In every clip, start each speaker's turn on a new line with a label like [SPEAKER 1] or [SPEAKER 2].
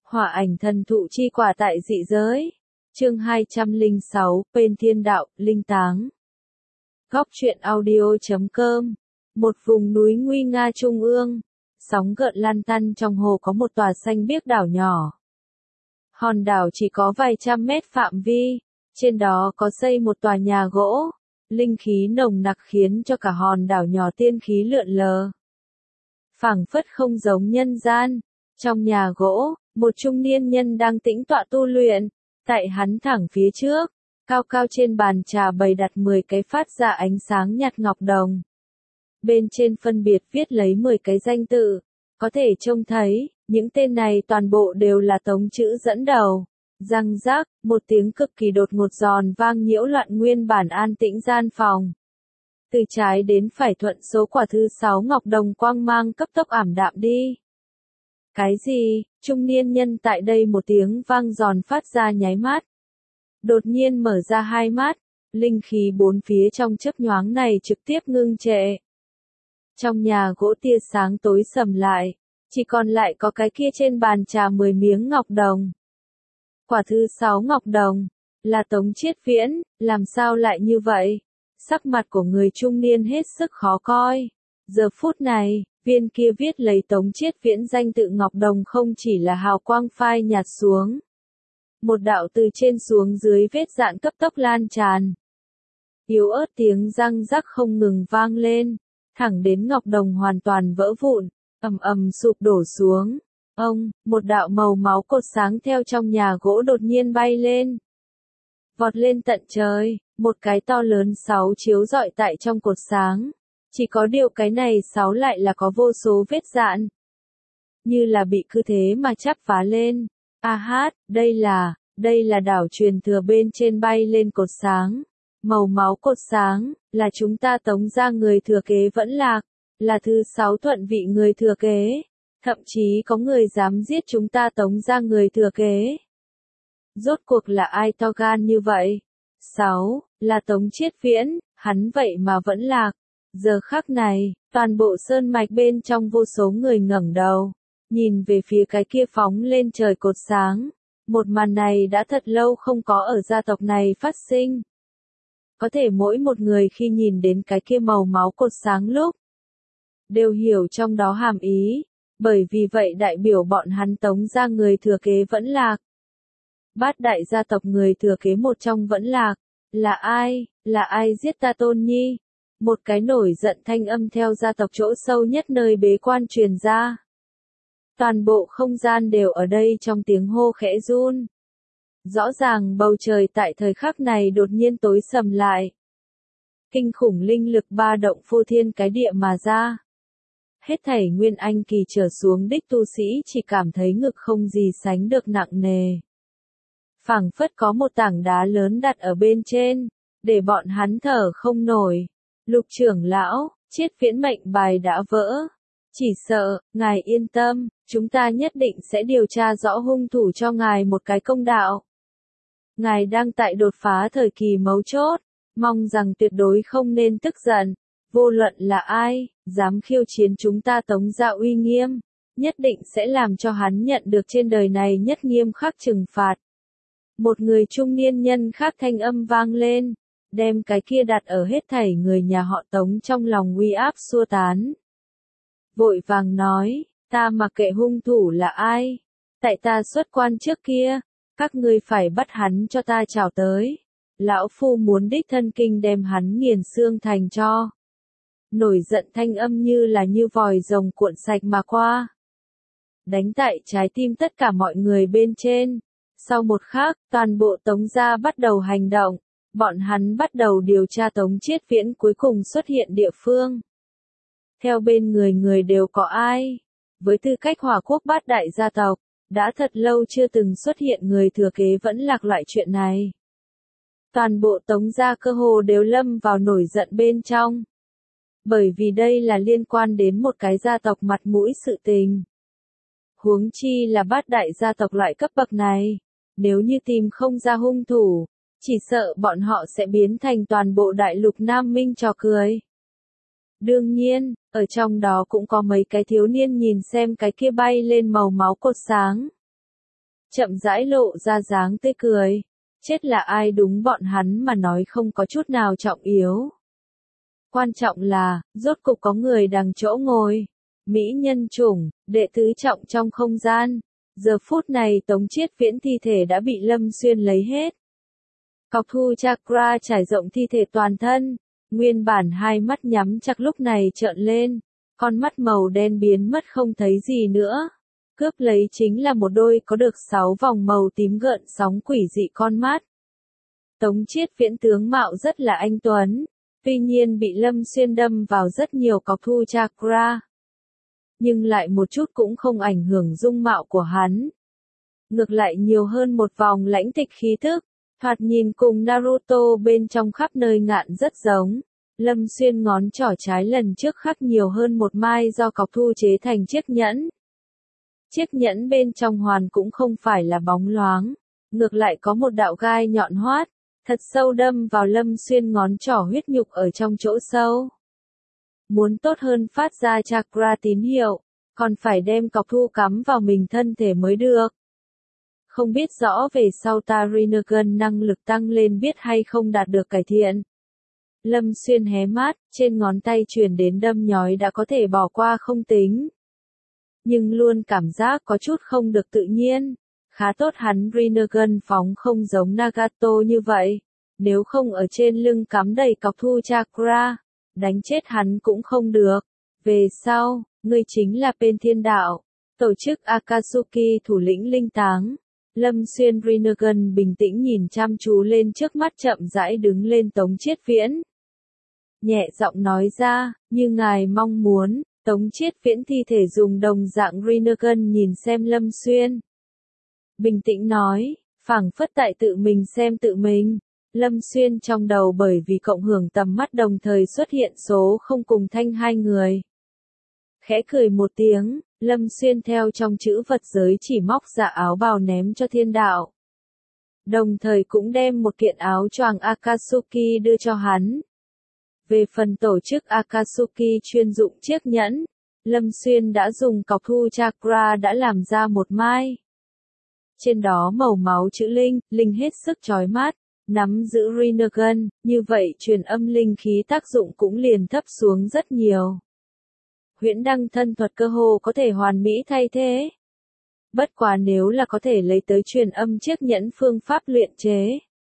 [SPEAKER 1] Hỏa ảnh thần thụ chi quả tại dị giới. Chương 206, Bên Thiên Đạo, Linh Táng. Góc truyện audio.com. Một vùng núi nguy nga trung ương, sóng gợn lan tăn trong hồ có một tòa xanh biếc đảo nhỏ. Hòn đảo chỉ có vài trăm mét phạm vi, trên đó có xây một tòa nhà gỗ, linh khí nồng nặc khiến cho cả hòn đảo nhỏ tiên khí lượn lờ. Phảng phất không giống nhân gian, trong nhà gỗ, một trung niên nhân đang tĩnh tọa tu luyện, tại hắn thẳng phía trước, cao cao trên bàn trà bày đặt 10 cái phát ra ánh sáng nhạt ngọc đồng. Bên trên phân biệt viết lấy 10 cái danh tự, có thể trông thấy, những tên này toàn bộ đều là tống chữ dẫn đầu. Răng rác, một tiếng cực kỳ đột ngột giòn vang nhiễu loạn nguyên bản an tĩnh gian phòng. Từ trái đến phải thuận số quả thứ 6 ngọc đồng quang mang cấp tốc ảm đạm đi. Cái gì? Trung niên nhân tại đây một tiếng vang giòn phát ra nháy mắt. Đột nhiên mở ra hai mắt, linh khí bốn phía trong chớp nhoáng này trực tiếp ngưng trệ. Trong nhà gỗ tia sáng tối sầm lại, chỉ còn lại có cái kia trên bàn trà 10 miếng ngọc đồng. Quả thứ 6 ngọc đồng, là Tống Chiết Viễn, làm sao lại như vậy? Sắc mặt của người trung niên hết sức khó coi. Giờ phút này, viên kia viết lấy Tống Chiết Viễn danh tự ngọc đồng không chỉ là hào quang phai nhạt xuống. Một đạo từ trên xuống dưới vết dạn cấp tốc lan tràn. Yếu ớt tiếng răng rắc không ngừng vang lên, thẳng đến ngọc đồng hoàn toàn vỡ vụn, ầm ầm sụp đổ xuống. Một đạo màu máu cột sáng theo trong nhà gỗ đột nhiên bay lên. Vọt lên tận trời, một cái to lớn 6 chiếu rọi tại trong cột sáng. Chỉ có điều cái này 6 lại là có vô số vết dạn. Như là bị cứ thế mà chắp phá lên. Đây là đảo truyền thừa bên trên bay lên cột sáng. Màu máu cột sáng, là chúng ta Tống gia người thừa kế vẫn lạc. Là thứ 6 thuận vị người thừa kế. Thậm chí có người dám giết chúng ta Tống gia người thừa kế. Rốt cuộc là ai to gan như vậy? 6, là Tống Chiết Viễn, hắn vậy mà vẫn lạc. Giờ khắc này, toàn bộ sơn mạch bên trong vô số người ngẩng đầu, nhìn về phía cái kia phóng lên trời cột sáng. Một màn này đã thật lâu không có ở gia tộc này phát sinh. Có thể mỗi một người khi nhìn đến cái kia màu máu cột sáng lúc, đều hiểu trong đó hàm ý, bởi vì vậy đại biểu bọn hắn Tống gia người thừa kế vẫn lạc. Bát đại gia tộc người thừa kế một trong vẫn lạc, là ai? Là ai giết ta Tôn Nhi? Một cái nổi giận thanh âm theo gia tộc chỗ sâu nhất nơi bế quan truyền ra. Toàn bộ không gian đều ở đây trong tiếng hô khẽ run. Rõ ràng bầu trời tại thời khắc này đột nhiên tối sầm lại. Kinh khủng linh lực ba động phô thiên cái địa mà ra. Hết thảy nguyên anh kỳ trở xuống đích tu sĩ chỉ cảm thấy ngực không gì sánh được nặng nề. Phảng phất có một tảng đá lớn đặt ở bên trên, để bọn hắn thở không nổi. Lục trưởng lão, Chiết Viễn mệnh bài đã vỡ. Chỉ sợ, ngài yên tâm, chúng ta nhất định sẽ điều tra rõ hung thủ cho ngài một cái công đạo. Ngài đang tại đột phá thời kỳ mấu chốt, mong rằng tuyệt đối không nên tức giận. Vô luận là ai, dám khiêu chiến chúng ta Tống gia uy nghiêm, nhất định sẽ làm cho hắn nhận được trên đời này nhất nghiêm khắc trừng phạt. Một người trung niên nhân khác thanh âm vang lên, đem cái kia đặt ở hết thảy người nhà họ Tống trong lòng uy áp xua tán. Vội vàng nói, ta mặc kệ hung thủ là ai, tại ta xuất quan trước kia, các ngươi phải bắt hắn cho ta chào tới. Lão phu muốn đích thân kinh đem hắn nghiền xương thành cho. Nổi giận thanh âm như là như vòi rồng cuộn sạch mà qua. Đánh tại trái tim tất cả mọi người bên trên. Sau một khắc, toàn bộ Tống gia bắt đầu hành động. Bọn hắn bắt đầu điều tra Tống Chiết Viễn cuối cùng xuất hiện địa phương. Theo bên người đều có ai? Với tư cách Hỏa Quốc bát đại gia tộc, đã thật lâu chưa từng xuất hiện người thừa kế vẫn lạc loại chuyện này. Toàn bộ Tống gia cơ hồ đều lâm vào nổi giận bên trong. Bởi vì đây là liên quan đến một cái gia tộc mặt mũi sự tình. Huống chi là bát đại gia tộc loại cấp bậc này. Nếu như tìm không ra hung thủ, chỉ sợ bọn họ sẽ biến thành toàn bộ đại lục Nam Minh trò cười. Đương nhiên, ở trong đó cũng có mấy cái thiếu niên nhìn xem cái kia bay lên màu máu cột sáng. chậm rãi lộ ra dáng tươi cười. Chết là ai đúng bọn hắn mà nói không có chút nào trọng yếu. Quan trọng là, rốt cục có người đằng chỗ ngồi. Mỹ nhân chủng, đệ tứ trọng trong không gian. Giờ phút này Tống Chiết Viễn thi thể đã bị Lâm Xuyên lấy hết. Cọc thu chakra trải rộng thi thể toàn thân. Nguyên bản hai mắt nhắm chặt lúc này trợn lên. Con mắt màu đen biến mất không thấy gì nữa. Cướp lấy chính là một đôi có được 6 vòng màu tím gợn sóng quỷ dị con mắt. Tống Chiết Viễn tướng mạo rất là anh tuấn. Tuy nhiên bị Lâm Xuyên đâm vào rất nhiều cọc thu chakra. Nhưng lại một chút cũng không ảnh hưởng dung mạo của hắn. Ngược lại nhiều hơn một vòng lãnh tịch khí thức. Thoạt nhìn cùng Naruto bên trong khắp nơi ngạn rất giống. Lâm Xuyên ngón trỏ trái lần trước khắc nhiều hơn một mai do cọc thu chế thành chiếc nhẫn. Chiếc nhẫn bên trong hoàn cũng không phải là bóng loáng. Ngược lại có một đạo gai nhọn hoắt, thật sâu đâm vào Lâm Xuyên ngón trỏ huyết nhục ở trong chỗ sâu. Muốn tốt hơn phát ra chakra tín hiệu, còn phải đem cọc thu cắm vào mình thân thể mới được. Không biết rõ về sau ta Rinnegan năng lực tăng lên biết hay không đạt được cải thiện. Lâm Xuyên hé mắt, trên ngón tay truyền đến đâm nhói đã có thể bỏ qua không tính. Nhưng luôn cảm giác có chút không được tự nhiên. Khá tốt hắn Rinnegan phóng không giống Nagato như vậy. Nếu không ở trên lưng cắm đầy cọc thu chakra, đánh chết hắn cũng không được. Về sau, ngươi chính là Bên Thiên Đạo, tổ chức Akatsuki thủ lĩnh linh táng. Lâm Xuyên Rinnegan bình tĩnh nhìn chăm chú lên trước mắt chậm rãi đứng lên Tống Chiết Viễn. Nhẹ giọng nói ra, như ngài mong muốn, Tống Chiết Viễn thi thể dùng đồng dạng Rinnegan nhìn xem Lâm Xuyên. Bình tĩnh nói, phảng phất tại tự mình xem tự mình. Lâm Xuyên trong đầu bởi vì cộng hưởng tầm mắt đồng thời xuất hiện số không cùng thanh hai người. Khẽ cười một tiếng, Lâm Xuyên theo trong chữ vật giới chỉ móc ra áo bào ném cho Thiên Đạo. Đồng thời cũng đem một kiện áo choàng Akatsuki đưa cho hắn. Về phần tổ chức Akatsuki chuyên dụng chiếc nhẫn, Lâm Xuyên đã dùng cọc thu chakra đã làm ra một mai. Trên đó màu máu chữ linh, linh hết sức chói mắt, nắm giữ Rinnegan, như vậy truyền âm linh khí tác dụng cũng liền thấp xuống rất nhiều. Huyễn đăng thân thuật cơ hồ có thể hoàn mỹ thay thế. Bất quá nếu là có thể lấy tới truyền âm chiếc nhẫn phương pháp luyện chế.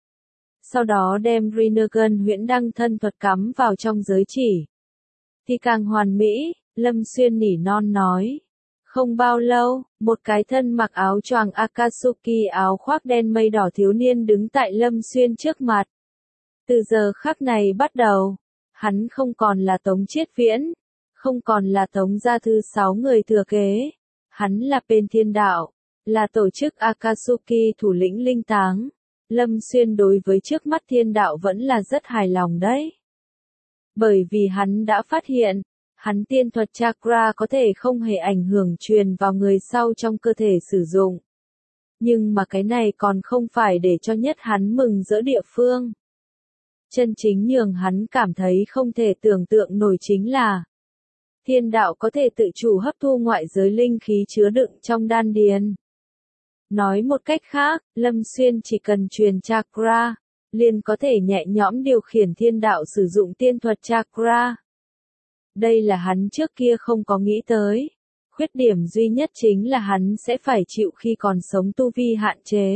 [SPEAKER 1] Sau đó đem Rinnegan huyễn đăng thân thuật cắm vào trong giới chỉ. Thì càng hoàn mỹ, Lâm Xuyên nỉ non nói. Không bao lâu, một cái thân mặc áo choàng Akatsuki áo khoác đen mây đỏ thiếu niên đứng tại Lâm Xuyên trước mặt. Từ giờ khắc này bắt đầu, hắn không còn là Tống Chiết Viễn, không còn là Tống gia thứ 6 người thừa kế. Hắn là Bên Thiên Đạo, là tổ chức Akatsuki thủ lĩnh linh táng. Lâm Xuyên đối với trước mắt Thiên Đạo vẫn là rất hài lòng đấy. Bởi vì hắn đã phát hiện, hắn tiên thuật chakra có thể không hề ảnh hưởng truyền vào người sau trong cơ thể sử dụng. Nhưng mà cái này còn không phải để cho nhất hắn mừng rỡ địa phương. Chân chính nhường hắn cảm thấy không thể tưởng tượng nổi chính là Thiên Đạo có thể tự chủ hấp thu ngoại giới linh khí chứa đựng trong đan điền. Nói một cách khác, Lâm Xuyên chỉ cần truyền chakra, liền có thể nhẹ nhõm điều khiển Thiên Đạo sử dụng tiên thuật chakra. Đây là hắn trước kia không có nghĩ tới. Khuyết điểm duy nhất chính là hắn sẽ phải chịu khi còn sống tu vi hạn chế.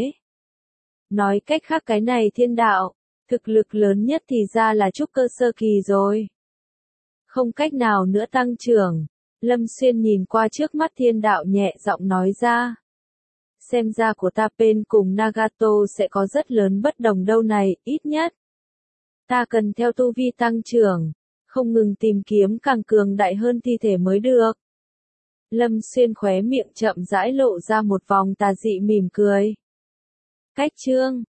[SPEAKER 1] Nói cách khác cái này Thiên Đạo, thực lực lớn nhất thì ra là trúc cơ sơ kỳ rồi. Không cách nào nữa tăng trưởng. Lâm Xuyên nhìn qua trước mắt Thiên Đạo nhẹ giọng nói ra. Xem ra của ta Pen cùng Nagato sẽ có rất lớn bất đồng đâu này, ít nhất. Ta cần theo tu vi tăng trưởng, không ngừng tìm kiếm càng cường đại hơn thi thể mới được. Lâm Xuyên khóe miệng chậm rãi lộ ra một vòng tà dị mỉm cười. Cách chương